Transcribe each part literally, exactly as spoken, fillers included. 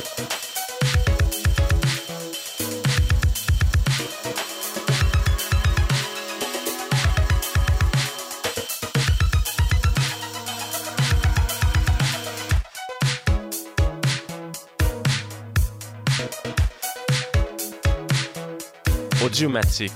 Audiomatique.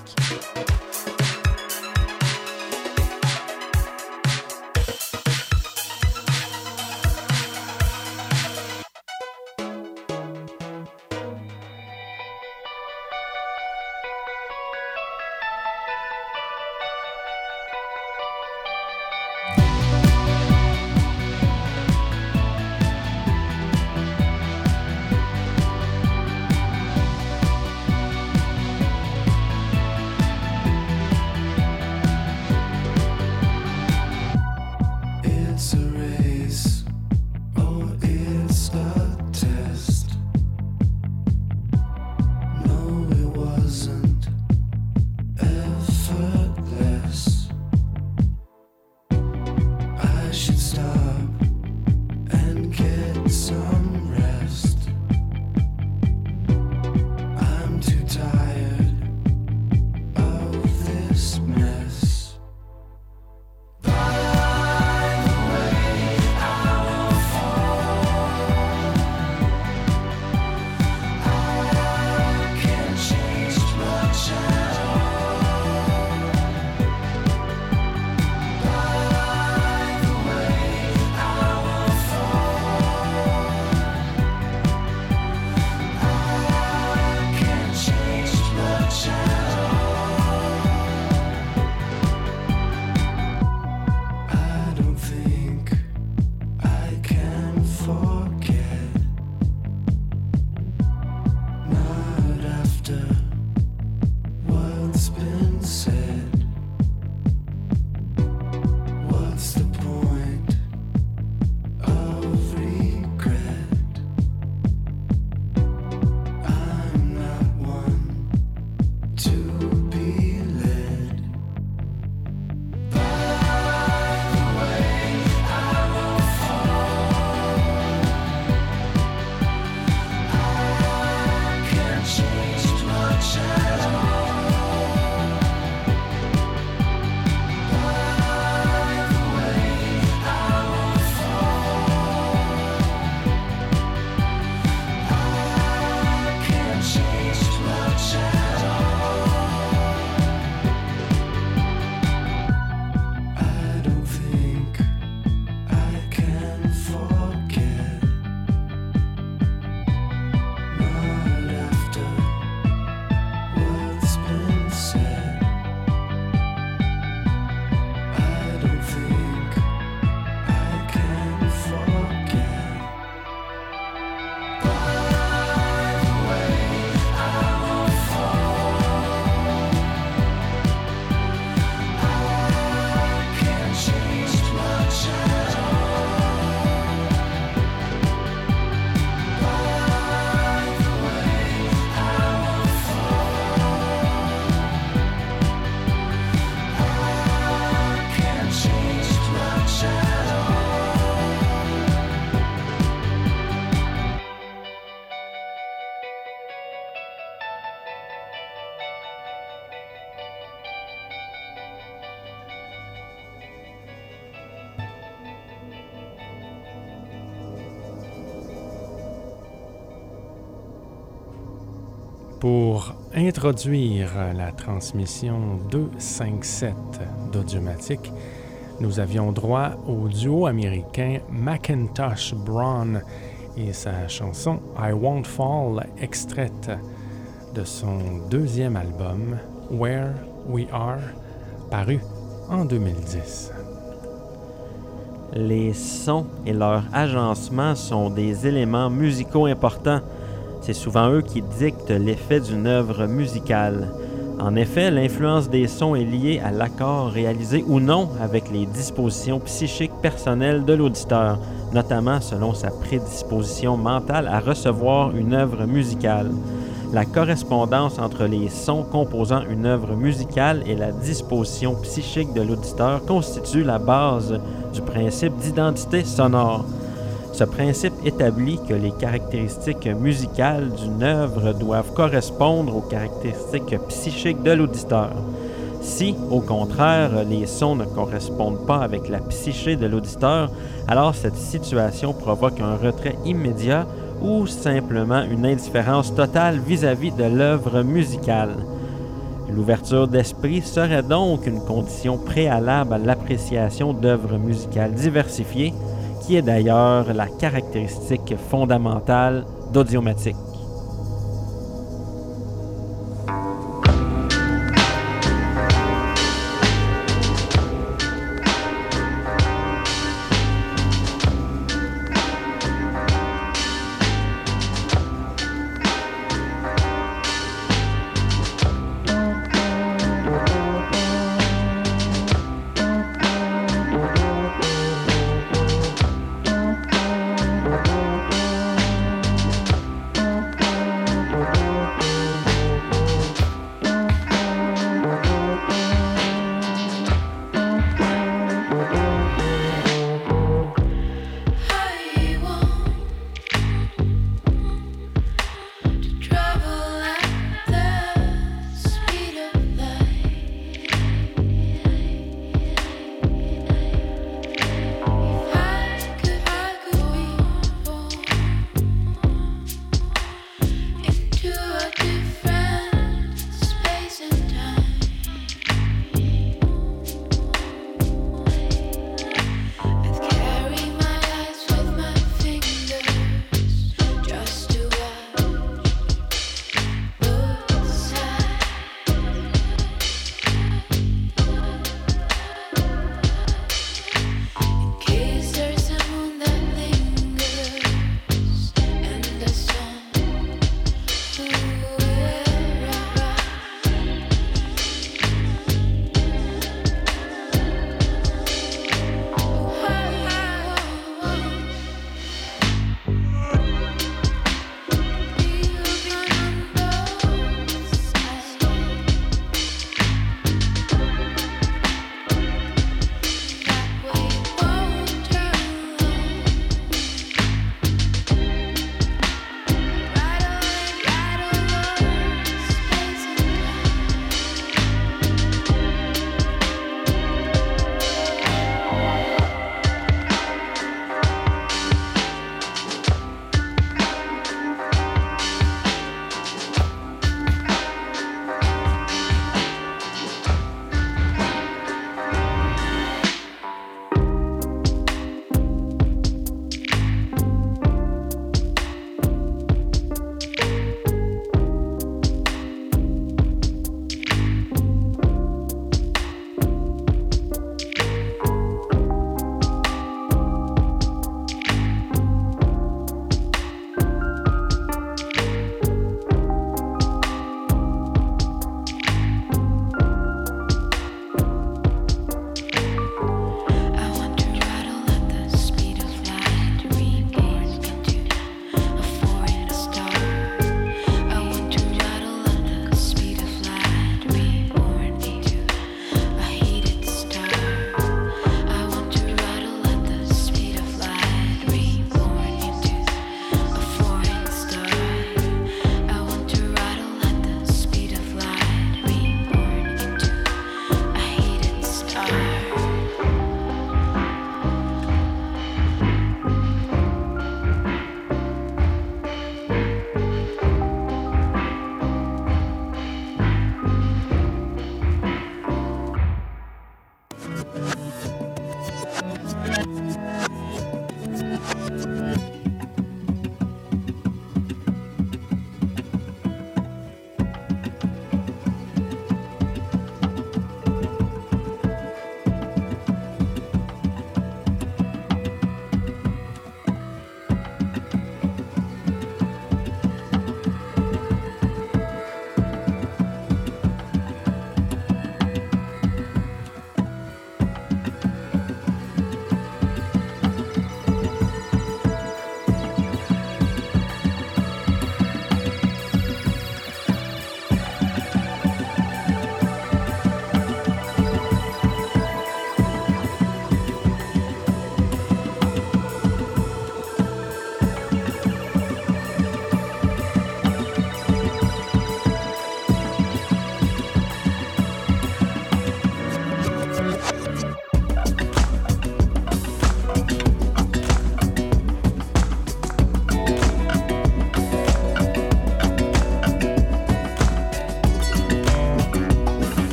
Pour introduire la transmission deux cent cinquante-sept d'Audiomatique, nous avions droit au duo américain Macintosh Braun et sa chanson I Won't Fall, extraite de son deuxième album Where We Are, paru en deux mille dix. Les sons et leur agencement sont des éléments musicaux importants. C'est souvent eux qui dictent l'effet d'une œuvre musicale. En effet, l'influence des sons est liée à l'accord réalisé ou non avec les dispositions psychiques personnelles de l'auditeur, notamment selon sa prédisposition mentale à recevoir une œuvre musicale. La correspondance entre les sons composant une œuvre musicale et la disposition psychique de l'auditeur constitue la base du principe d'identité sonore. Ce principe établit que les caractéristiques musicales d'une œuvre doivent correspondre aux caractéristiques psychiques de l'auditeur. Si, au contraire, les sons ne correspondent pas avec la psyché de l'auditeur, alors cette situation provoque un retrait immédiat ou simplement une indifférence totale vis-à-vis de l'œuvre musicale. L'ouverture d'esprit serait donc une condition préalable à l'appréciation d'œuvres musicales diversifiées, qui est d'ailleurs la caractéristique fondamentale d'Audiomatique.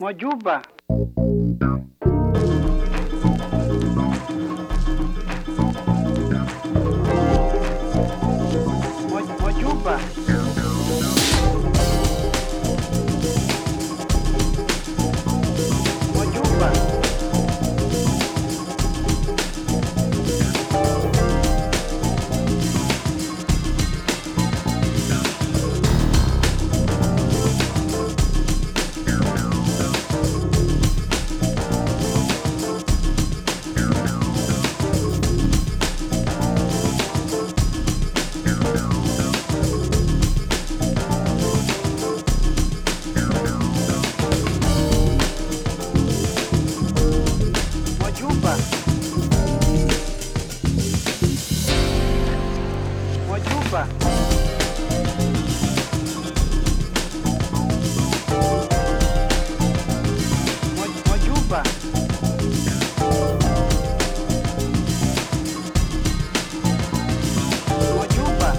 Mojuba. Mo- Mojuba. Mojuba. Mojuba. Mojuba. Mo- Mojuba. Mojuba.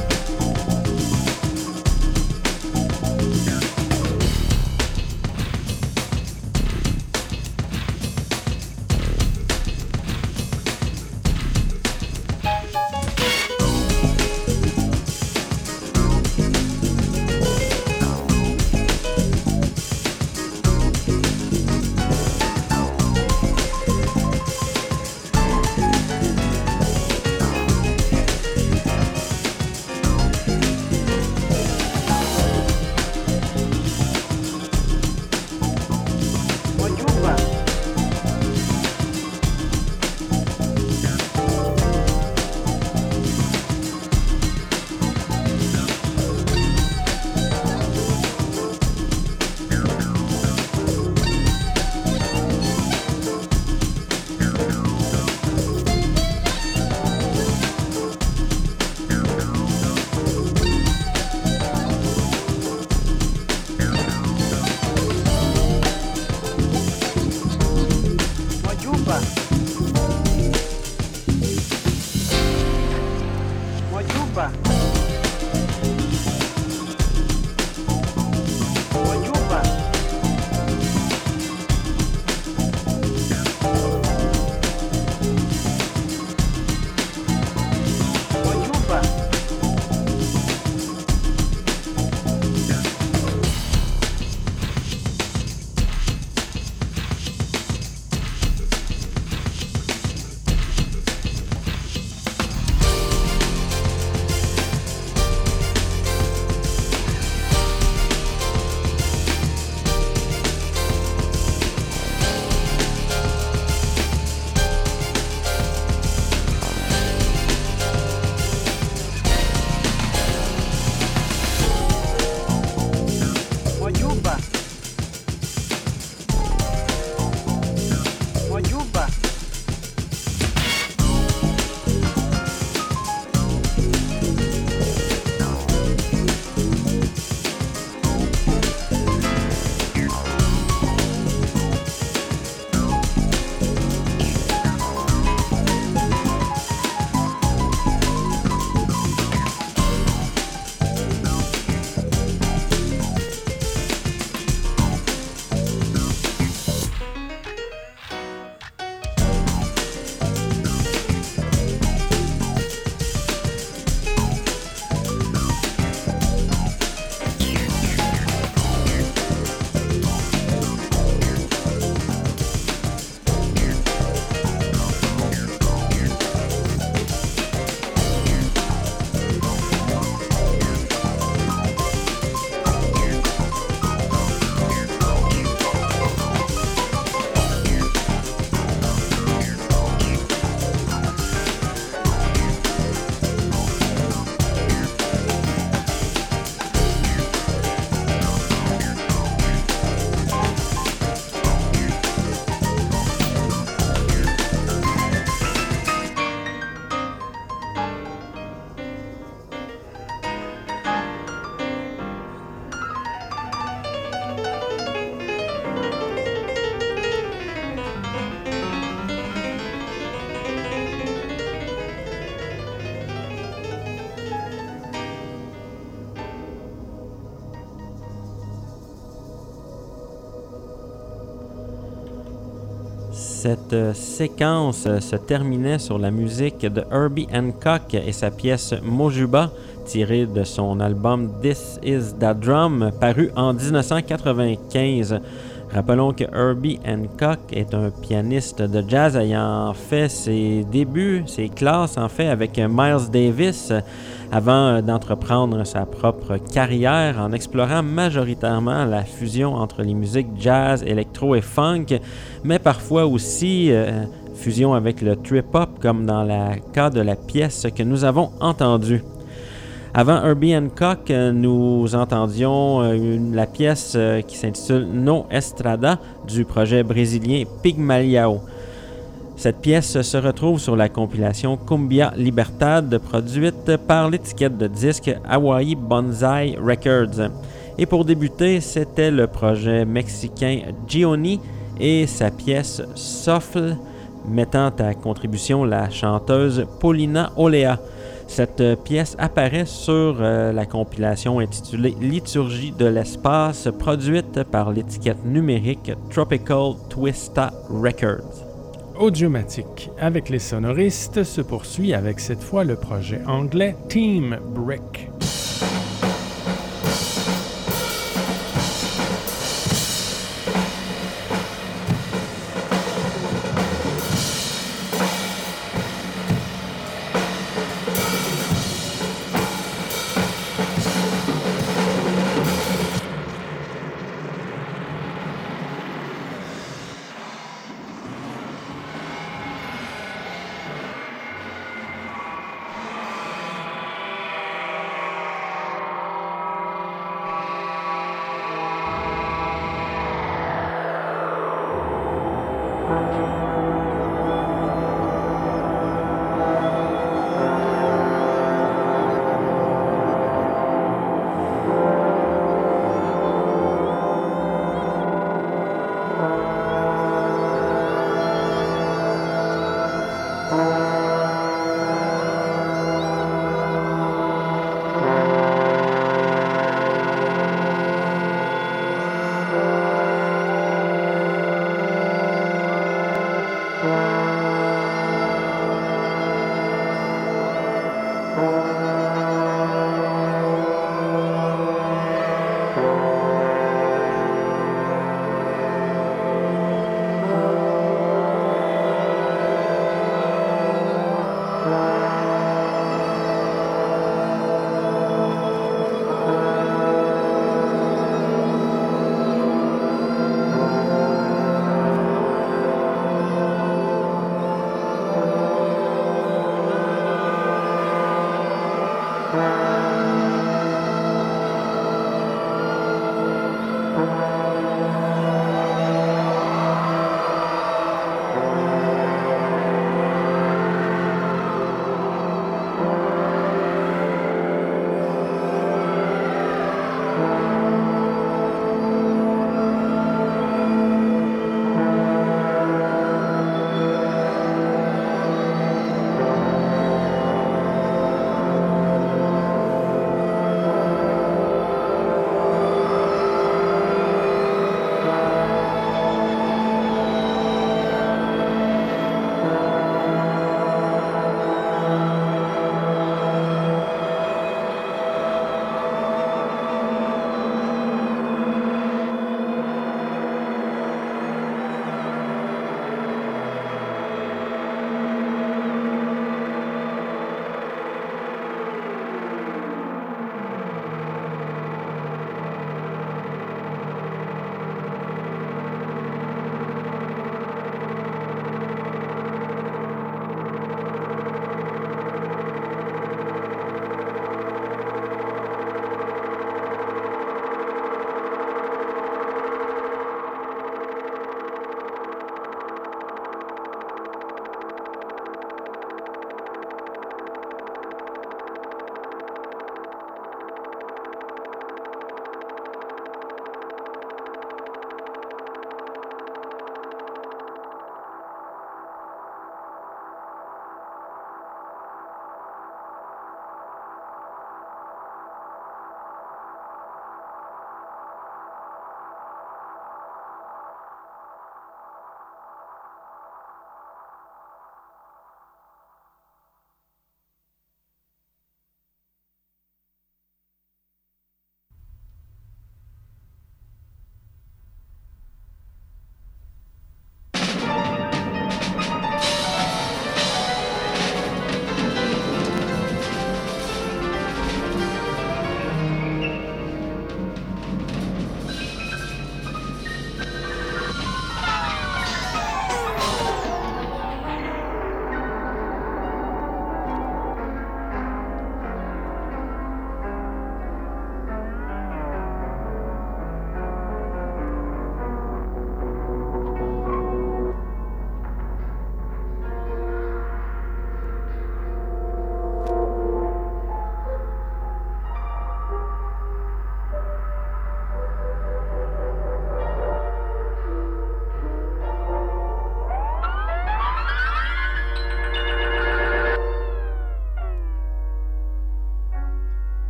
Cette euh, séquence euh, se terminait sur la musique de Herbie Hancock et sa pièce Mojuba, tirée de son album This Is That Drum, paru en dix-neuf cent quatre-vingt-quinze. Rappelons que Herbie Hancock est un pianiste de jazz ayant fait ses débuts, ses classes en fait avec Miles Davis avant d'entreprendre sa propre carrière en explorant majoritairement la fusion entre les musiques jazz, électro et funk, mais parfois aussi euh, fusion avec le trip-hop comme dans le cas de la pièce que nous avons entendue. Avant Herbie Hancock, nous entendions une, la pièce qui s'intitule No Estrada du projet brésilien Pygmaliao. Cette pièce se retrouve sur la compilation Cumbia Libertad produite par l'étiquette de disque Hawaii Bonsai Records. Et pour débuter, c'était le projet mexicain Gioni et sa pièce Sofl, mettant à contribution la chanteuse Paulina Olea. Cette pièce apparaît sur euh, la compilation intitulée Liturgie de l'espace, produite par l'étiquette numérique Tropical Twista Records. Audiomatique avec les sonoristes se poursuit avec cette fois le projet anglais Team Brick.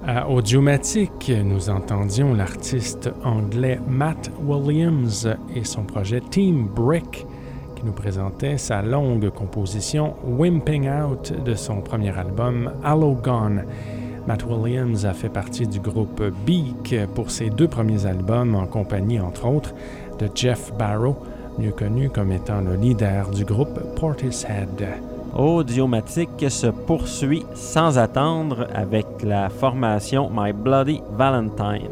À Audiomatique, nous entendions l'artiste anglais Matt Williams et son projet Team Brick qui nous présentait sa longue composition Wimping Out de son premier album Hallow Gone. Matt Williams a fait partie du groupe Beak pour ses deux premiers albums en compagnie entre autres de Jeff Barrow, mieux connu comme étant le leader du groupe Portishead. Audiomatique se poursuit sans attendre avec la formation My Bloody Valentine.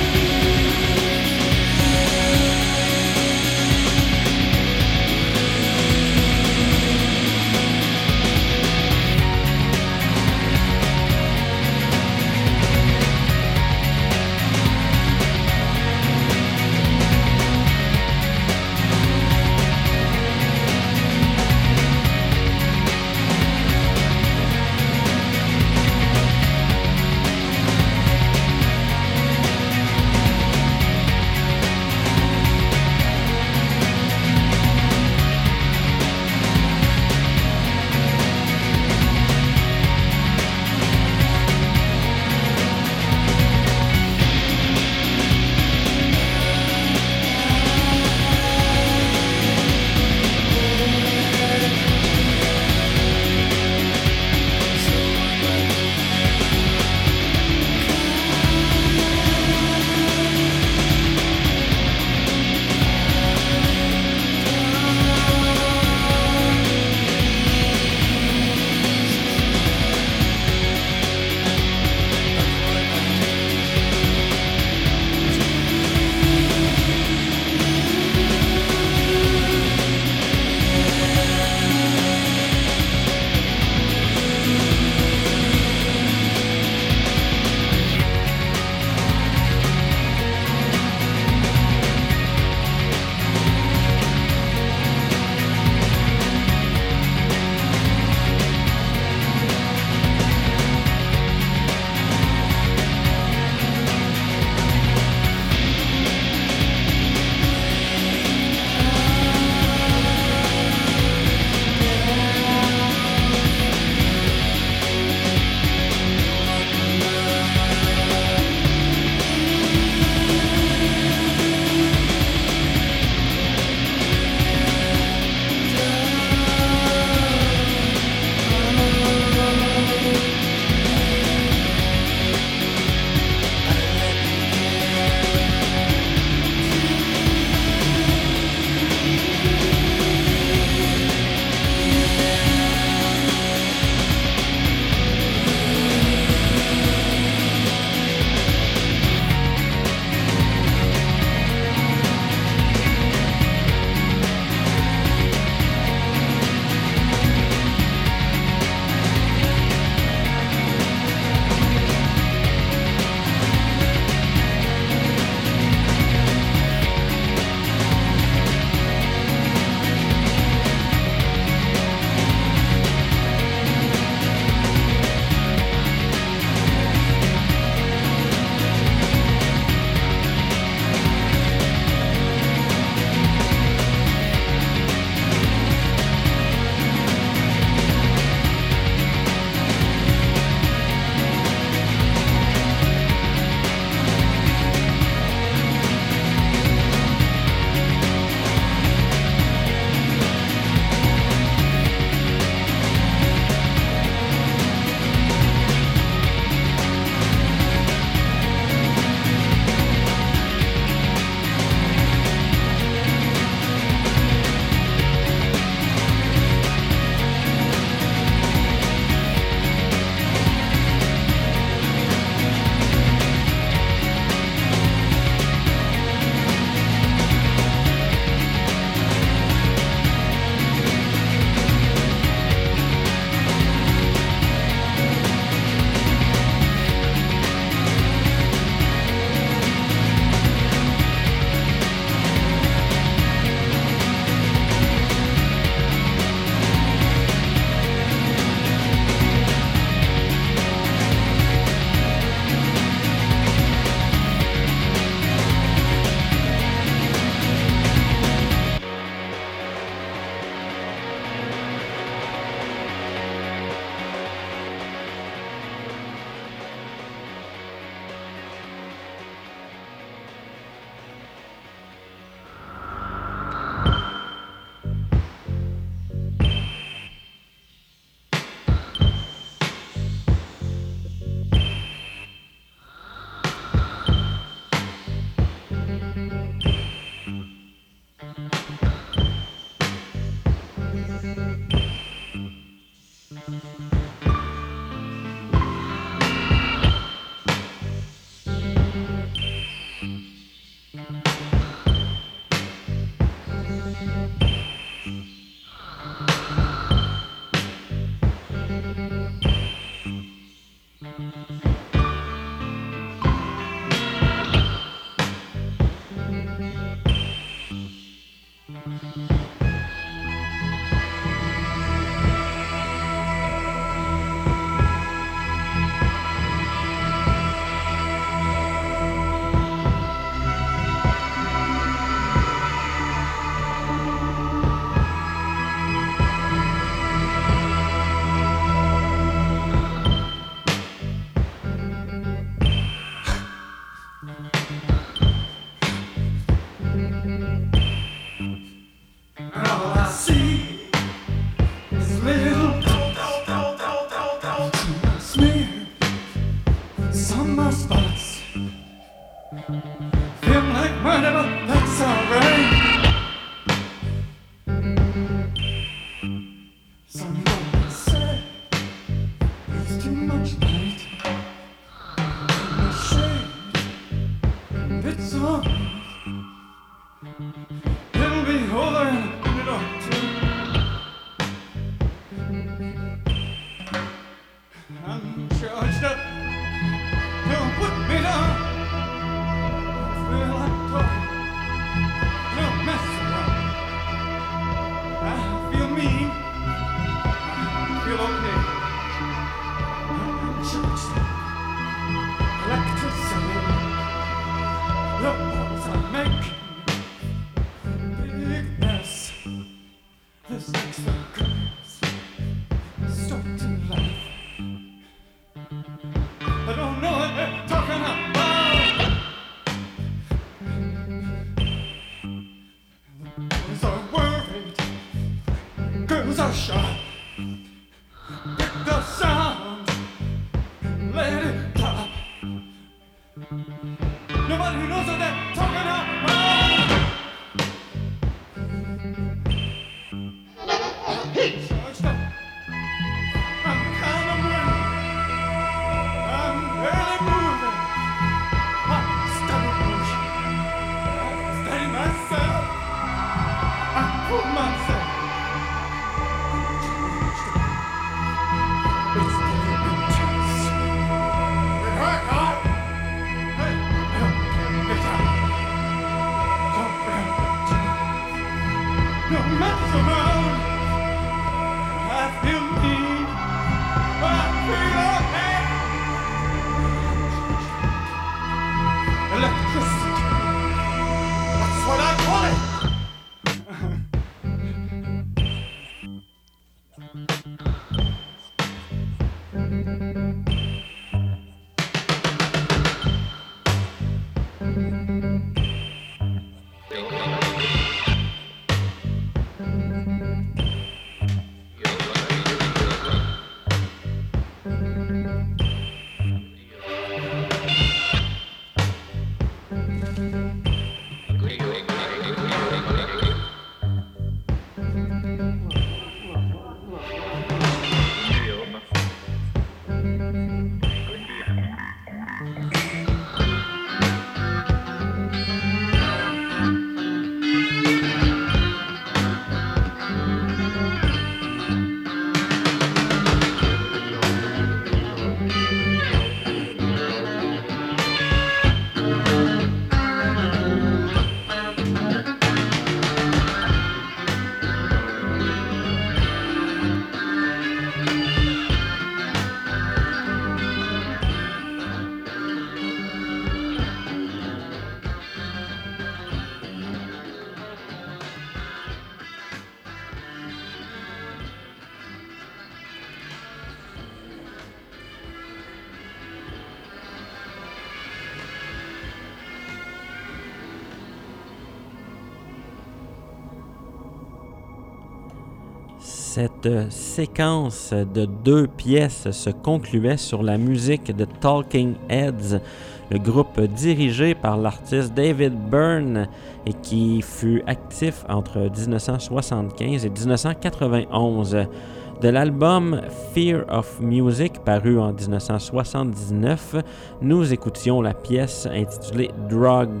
Cette séquence de deux pièces se concluait sur la musique de Talking Heads, le groupe dirigé par l'artiste David Byrne et qui fut actif entre dix-neuf cent soixante-quinze et dix-neuf cent quatre-vingt-onze. De l'album Fear of Music, paru en dix-neuf cent soixante-dix-neuf, nous écoutions la pièce intitulée Drugs.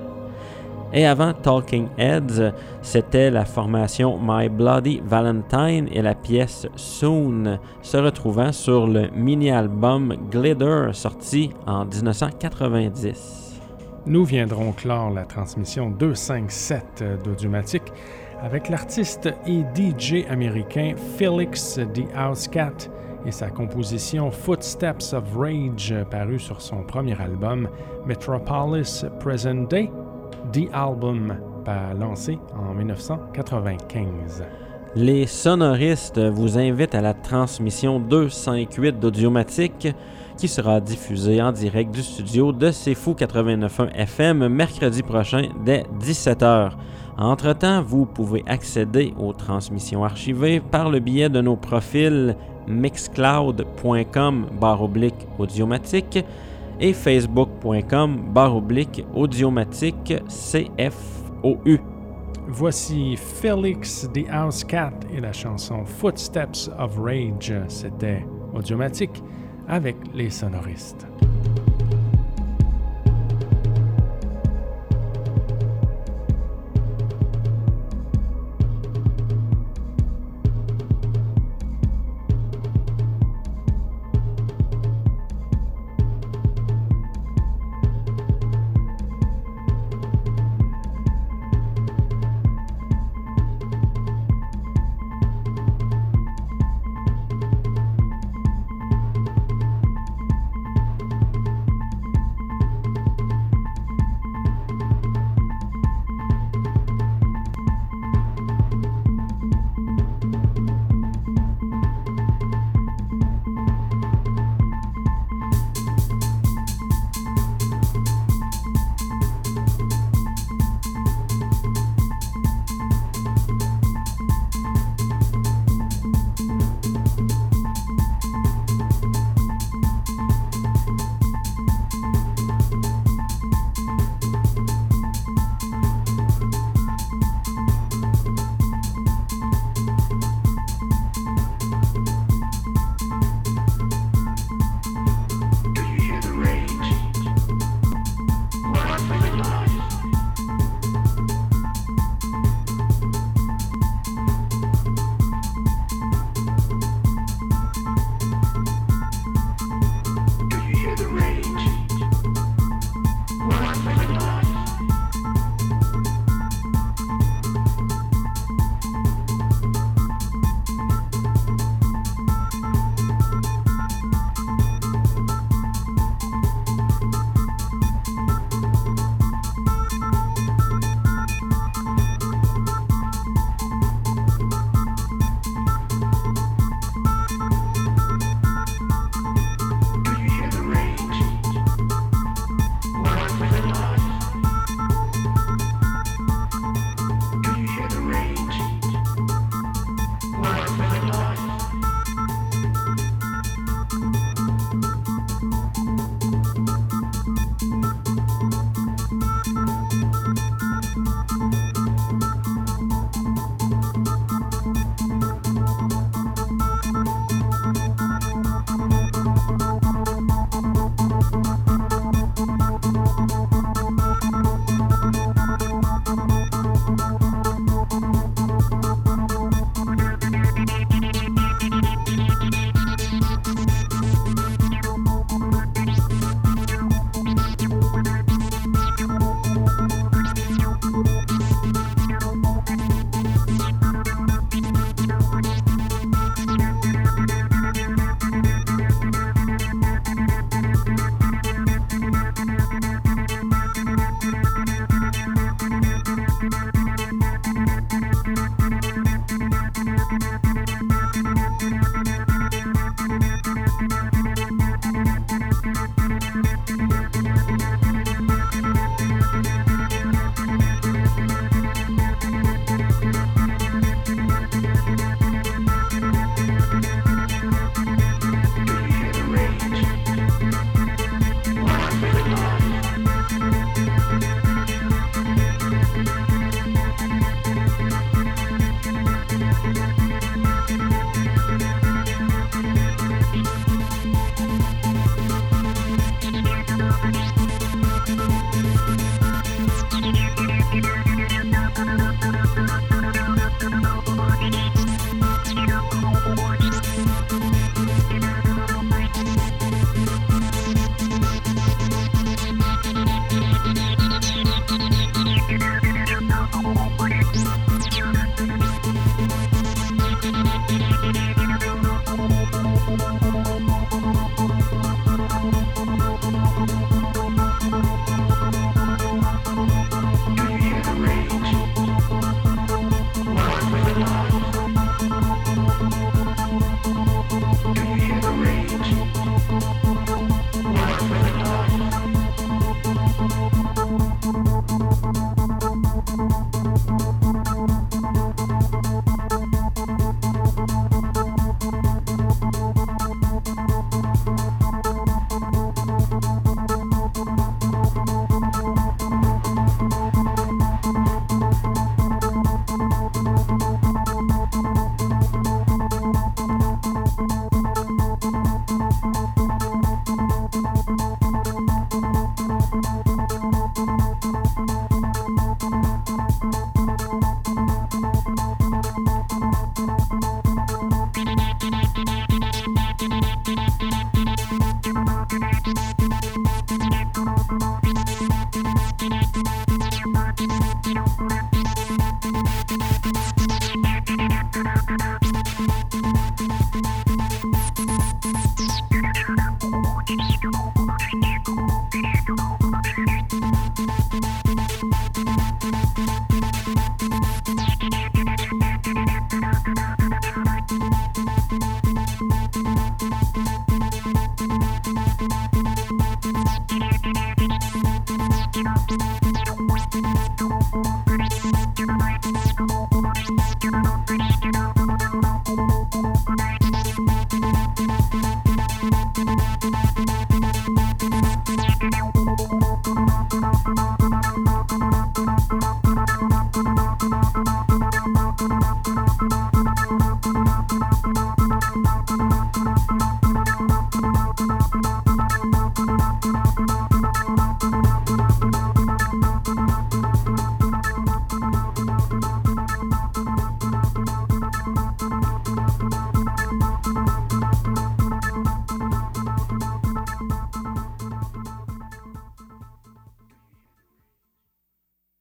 Et avant Talking Heads, c'était la formation My Bloody Valentine et la pièce Soon, se retrouvant sur le mini-album Glitter, sorti en dix-neuf cent quatre-vingt-dix. Nous viendrons clore la transmission deux cent cinquante-sept d'Audiomatique avec l'artiste et D J américain Felix the House Cat et sa composition Footsteps of Rage parue sur son premier album Metropolis Present Day, The Album, lancé en dix-neuf cent quatre-vingt-quinze. Les sonoristes vous invitent à la transmission deux cent huit d'Audiomatique qui sera diffusée en direct du studio de C'est Fou quatre-vingt-neuf point un F M mercredi prochain dès dix-sept heures. Entre-temps, vous pouvez accéder aux transmissions archivées par le biais de nos profils mixcloud.com barre oblique audiomatique et facebook.com barre oblique audiomatique C F O U. Voici Felix the House Cat et la chanson Footsteps of Rage. C'était Audiomatique avec les sonoristes.